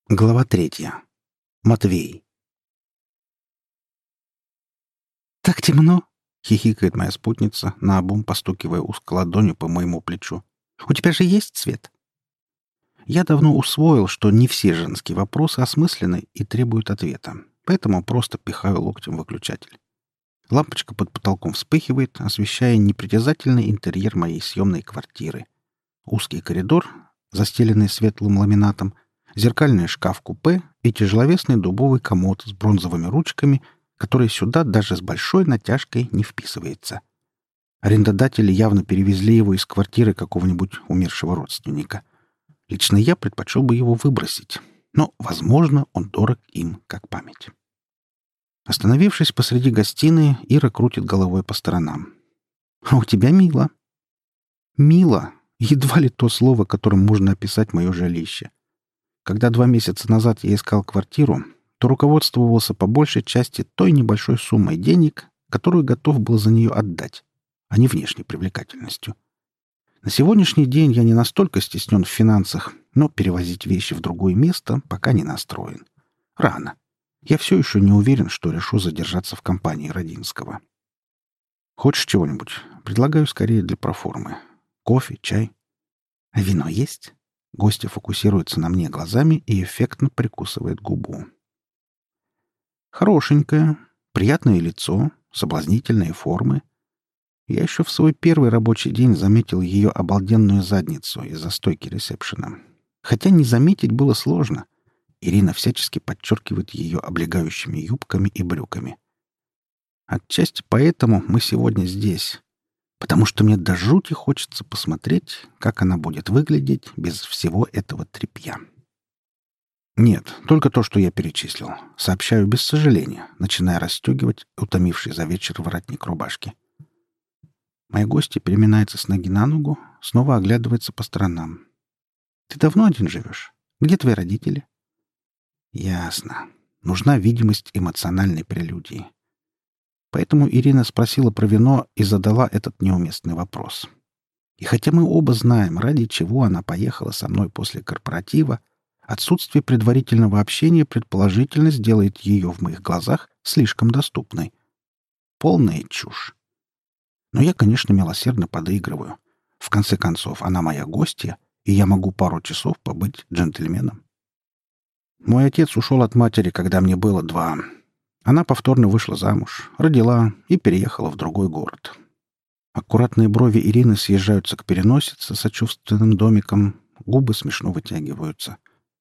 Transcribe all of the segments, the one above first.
Глава 3. Матвей. «Так темно!» — хихикает моя спутница, наобум постукивая узкой ладонью по моему плечу. «У тебя же есть свет?» Я давно усвоил, что не все женские вопросы осмысленны и требуют ответа, поэтому просто пихаю локтем выключатель. Лампочка под потолком вспыхивает, освещая непритязательный интерьер моей съемной квартиры. Узкий коридор, застеленный светлым ламинатом, зеркальный шкаф-купе и тяжеловесный дубовый комод с бронзовыми ручками, который сюда даже с большой натяжкой не вписывается. Арендодатели явно перевезли его из квартиры какого-нибудь умершего родственника. Лично я предпочел бы его выбросить, но, возможно, он дорог им как память. Остановившись посреди гостиной, Ира крутит головой по сторонам. «А у тебя мило». «Мило» — едва ли то слово, которым можно описать мое жилище. Когда 2 месяца назад я искал квартиру, то руководствовался по большей части той небольшой суммой денег, которую готов был за нее отдать, а не внешней привлекательностью. На сегодняшний день я не настолько стеснен в финансах, но перевозить вещи в другое место пока не настроен. Рано. Я все еще не уверен, что решу задержаться в компании Родинского. «Хочешь чего-нибудь?» Предлагаю скорее для проформы. Кофе, чай. А вино есть? Гостья фокусируется на мне глазами и эффектно прикусывает губу. Хорошенькое, приятное лицо, соблазнительные формы. Я еще в свой первый рабочий день заметил ее обалденную задницу из-за стойки ресепшена. Хотя не заметить было сложно. Ирина всячески подчеркивает ее облегающими юбками и брюками. Отчасти поэтому мы сегодня здесь. Потому что мне до жути хочется посмотреть, как она будет выглядеть без всего этого тряпья. Нет, только то, что я перечислил. Сообщаю без сожаления, начиная расстегивать утомивший за вечер воротник рубашки. Моя гостья переминается с ноги на ногу, снова оглядывается по сторонам. «Ты давно один живешь? Где твои родители?» «Ясно. Нужна видимость эмоциональной прелюдии». Поэтому Ирина спросила про вино и задала этот неуместный вопрос. И хотя мы оба знаем, ради чего она поехала со мной после корпоратива, отсутствие предварительного общения предположительно сделает ее в моих глазах слишком доступной. Полная чушь. Но я, конечно, милосердно подыгрываю. В конце концов, она моя гостья, и я могу пару часов побыть джентльменом. Мой отец ушел от матери, когда мне было 2. Она повторно вышла замуж, родила и переехала в другой город. Аккуратные брови Ирины съезжаются к переносице сочувственным домиком, губы смешно вытягиваются.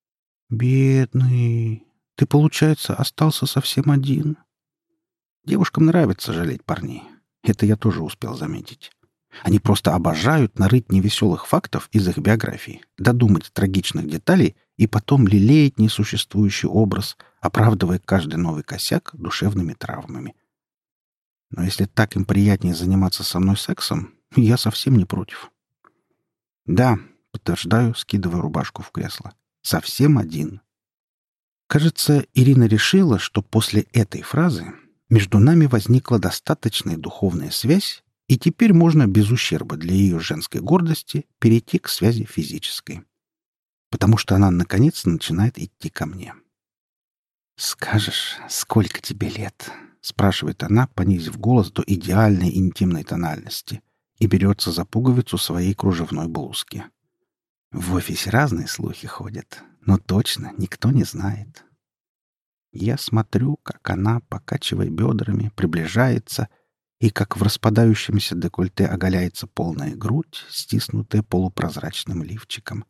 «Бедный! Ты, получается, остался совсем один?» Девушкам нравится жалеть парней. Это я тоже успел заметить. Они просто обожают нарыть невеселых фактов из их биографий, додумать трагичных деталей и потом лелеять несуществующий образ, оправдывая каждый новый косяк душевными травмами. Но если так им приятнее заниматься со мной сексом, я совсем не против. «Да», — подтверждаю, скидывая рубашку в кресло. «Совсем один». Кажется, Ирина решила, что после этой фразы между нами возникла достаточная духовная связь, и теперь можно без ущерба для ее женской гордости перейти к связи физической. Потому что она, наконец, начинает идти ко мне. «Скажешь, сколько тебе лет?» — спрашивает она, понизив голос до идеальной интимной тональности, и берется за пуговицу своей кружевной блузки. В офисе разные слухи ходят, но точно никто не знает. Я смотрю, как она, покачивая бедрами, приближается, и как в распадающемся декольте оголяется полная грудь, стиснутая полупрозрачным лифчиком.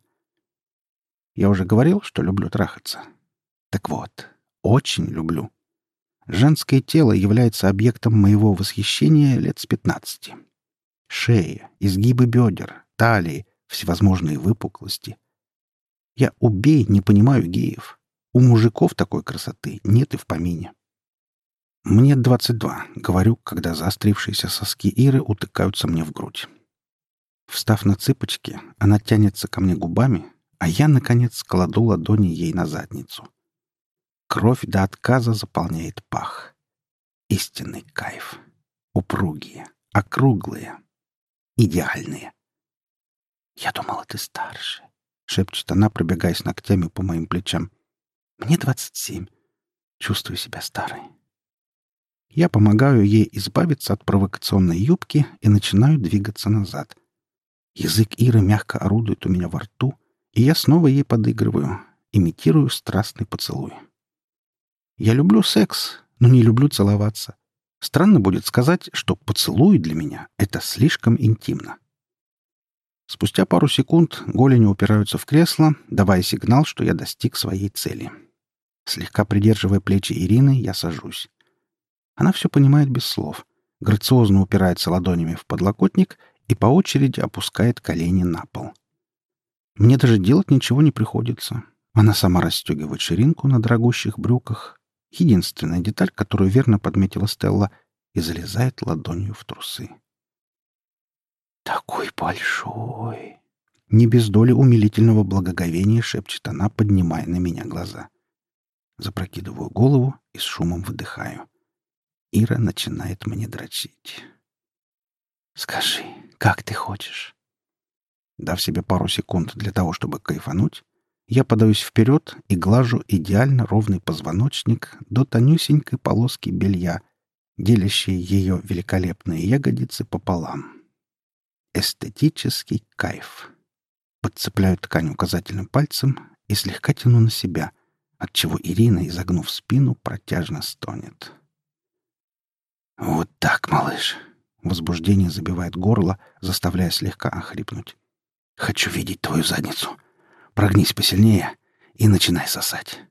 Я уже говорил, что люблю трахаться. Так вот, очень люблю. Женское тело является объектом моего восхищения лет с 15. Шея, изгибы бедер, талии, всевозможные выпуклости. Я убей, не понимаю геев. У мужиков такой красоты нет и в помине. «Мне 22», — говорю, когда заострившиеся соски Иры утыкаются мне в грудь. Встав на цыпочки, она тянется ко мне губами, а я, наконец, кладу ладони ей на задницу. Кровь до отказа заполняет пах. Истинный кайф. Упругие, округлые, идеальные. «Я думала, ты старше», — шепчет она, пробегаясь ногтями по моим плечам. Мне 27. Чувствую себя старой. Я помогаю ей избавиться от провокационной юбки и начинаю двигаться назад. Язык Иры мягко орудует у меня во рту, и я снова ей подыгрываю, имитирую страстный поцелуй. Я люблю секс, но не люблю целоваться. Странно будет сказать, что поцелуй для меня — это слишком интимно. Спустя пару секунд голени упираются в кресло, давая сигнал, что я достиг своей цели. Слегка придерживая плечи Ирины, я сажусь. Она все понимает без слов, грациозно упирается ладонями в подлокотник и по очереди опускает колени на пол. Мне даже делать ничего не приходится. Она сама расстегивает ширинку на дорогущих брюках, единственная деталь, которую верно подметила Стелла, и залезает ладонью в трусы. «Такой большой!» Не без доли умилительного благоговения шепчет она, поднимая на меня глаза. Запрокидываю голову и с шумом выдыхаю. Ира начинает мне дрочить. «Скажи, как ты хочешь?» Дав себе пару секунд для того, чтобы кайфануть, я подаюсь вперед и глажу идеально ровный позвоночник до тонюсенькой полоски белья, делящей ее великолепные ягодицы пополам. Эстетический кайф. Подцепляю ткань указательным пальцем и слегка тяну на себя, отчего Ирина, изогнув спину, протяжно стонет. «Вот так, малыш!» Возбуждение забивает горло, заставляя слегка охрипнуть. «Хочу видеть твою задницу. Прогнись посильнее и начинай сосать».